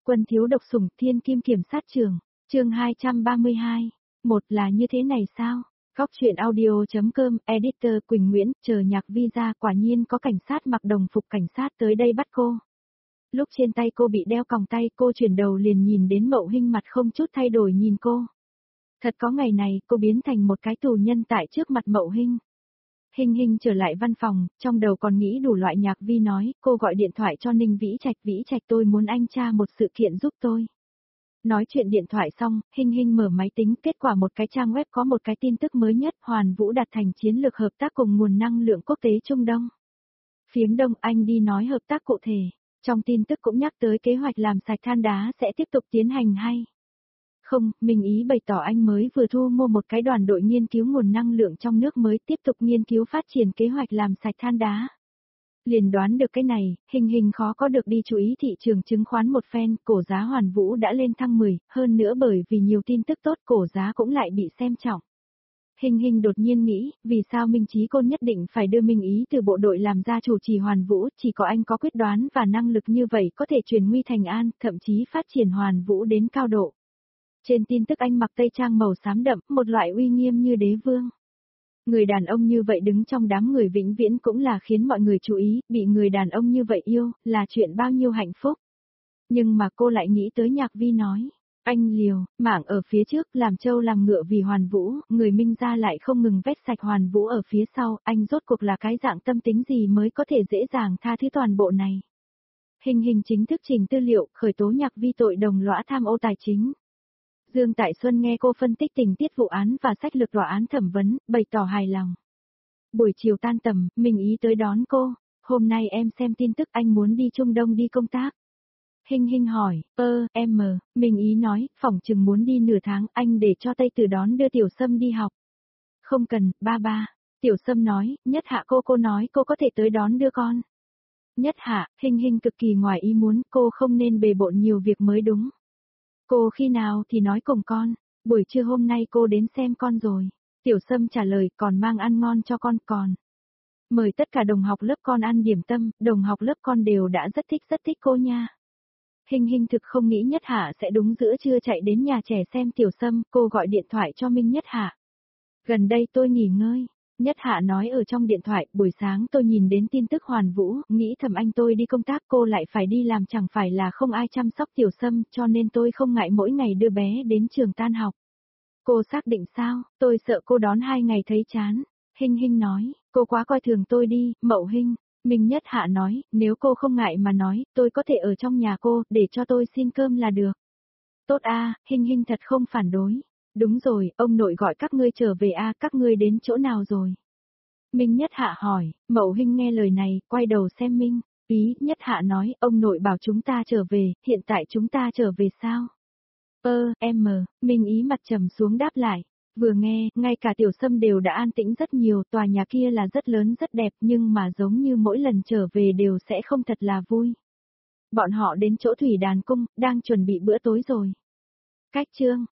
Quân thiếu độc sủng thiên kim kiểm sát trường, chương 232. Một là như thế này sao? Góc truyện audio.com, editor Quỳnh Nguyễn, chờ nhạc visa quả nhiên có cảnh sát mặc đồng phục cảnh sát tới đây bắt cô. Lúc trên tay cô bị đeo còng tay cô chuyển đầu liền nhìn đến Mậu Hinh mặt không chút thay đổi nhìn cô. Thật có ngày này cô biến thành một cái tù nhân tại trước mặt Mậu Hinh. Hinh Hinh trở lại văn phòng, trong đầu còn nghĩ đủ loại nhạc vi nói, cô gọi điện thoại cho Ninh Vĩ Trạch tôi muốn anh tra một sự kiện giúp tôi. Nói chuyện điện thoại xong, Hinh Hinh mở máy tính, kết quả một cái trang web có một cái tin tức mới nhất, Hoàn Vũ đạt thành chiến lược hợp tác cùng nguồn năng lượng quốc tế Trung Đông. Phiến Đông Anh đi nói hợp tác cụ thể, trong tin tức cũng nhắc tới kế hoạch làm sạch than đá sẽ tiếp tục tiến hành hay. Không, Minh Ý bày tỏ anh mới vừa thu mua một cái đoàn đội nghiên cứu nguồn năng lượng trong nước mới tiếp tục nghiên cứu phát triển kế hoạch làm sạch than đá. Liền đoán được cái này, Hinh Hinh khó có được đi chú ý thị trường chứng khoán một phen, cổ giá Hoàn Vũ đã lên thăng 10, hơn nữa bởi vì nhiều tin tức tốt cổ giá cũng lại bị xem trọng. Hinh Hinh đột nhiên nghĩ, vì sao Minh Chí Côn nhất định phải đưa Minh Ý từ bộ đội làm ra chủ trì Hoàn Vũ, chỉ có anh có quyết đoán và năng lực như vậy có thể chuyển nguy thành an, thậm chí phát triển Hoàn Vũ đến cao độ. Trên tin tức anh mặc tây trang màu xám đậm, một loại uy nghiêm như đế vương. Người đàn ông như vậy đứng trong đám người vĩnh viễn cũng là khiến mọi người chú ý, bị người đàn ông như vậy yêu, là chuyện bao nhiêu hạnh phúc. Nhưng mà cô lại nghĩ tới Nhạc Vi nói, anh liều, mảng ở phía trước làm trâu làm ngựa vì Hoàn Vũ, người Minh gia lại không ngừng vét sạch Hoàn Vũ ở phía sau, anh rốt cuộc là cái dạng tâm tính gì mới có thể dễ dàng tha thứ toàn bộ này. Hinh Hinh chính thức trình tư liệu, khởi tố Nhạc Vi tội đồng lõa tham ô tài chính. Dương Tại Xuân nghe cô phân tích tình tiết vụ án và sách lược tòa án thẩm vấn, bày tỏ hài lòng. Buổi chiều tan tầm, Minh Ý tới đón cô, hôm nay em xem tin tức anh muốn đi Trung Đông đi công tác. Hinh Hinh hỏi, Minh Ý nói, phỏng chừng muốn đi nửa tháng, anh để cho Tây Tử đón đưa Tiểu Sâm đi học. Không cần, ba. Tiểu Sâm nói, Nhất Hạ cô nói cô có thể tới đón đưa con. Nhất Hạ, Hinh Hinh cực kỳ ngoài ý muốn, cô không nên bề bộn nhiều việc mới đúng. Cô khi nào thì nói cùng con, buổi trưa hôm nay cô đến xem con rồi. Tiểu Sâm trả lời còn mang ăn ngon cho con còn. Mời tất cả đồng học lớp con ăn điểm tâm, đồng học lớp con đều đã rất thích cô nha. Hinh Hinh thực không nghĩ Nhất Hạ sẽ đúng giữa trưa chạy đến nhà trẻ xem Tiểu Sâm, cô gọi điện thoại cho Minh Nhất Hạ. Gần đây tôi nghỉ ngơi. Nhất Hạ nói ở trong điện thoại, buổi sáng tôi nhìn đến tin tức Hoàn Vũ, nghĩ thầm anh tôi đi công tác cô lại phải đi làm chẳng phải là không ai chăm sóc Tiểu Sâm, cho nên tôi không ngại mỗi ngày đưa bé đến trường tan học. Cô xác định sao, tôi sợ cô đón 2 ngày thấy chán. Hinh Hinh nói, cô quá coi thường tôi đi, Mậu Hinh. Minh Nhất Hạ nói, nếu cô không ngại mà nói, tôi có thể ở trong nhà cô, để cho tôi xin cơm là được. Tốt a, Hinh Hinh thật không phản đối. Đúng rồi, ông nội gọi các ngươi trở về a, các ngươi đến chỗ nào rồi? Minh Nhất Hạ hỏi, Mậu Hinh nghe lời này, quay đầu xem Minh, Nhất Hạ nói, ông nội bảo chúng ta trở về, hiện tại chúng ta trở về sao? Minh Ý mặt trầm xuống đáp lại, vừa nghe, ngay cả Tiểu Sâm đều đã an tĩnh rất nhiều, tòa nhà kia là rất lớn rất đẹp nhưng mà giống như mỗi lần trở về đều sẽ không thật là vui. Bọn họ đến chỗ Thủy Đàn Cung, đang chuẩn bị bữa tối rồi. Cách chương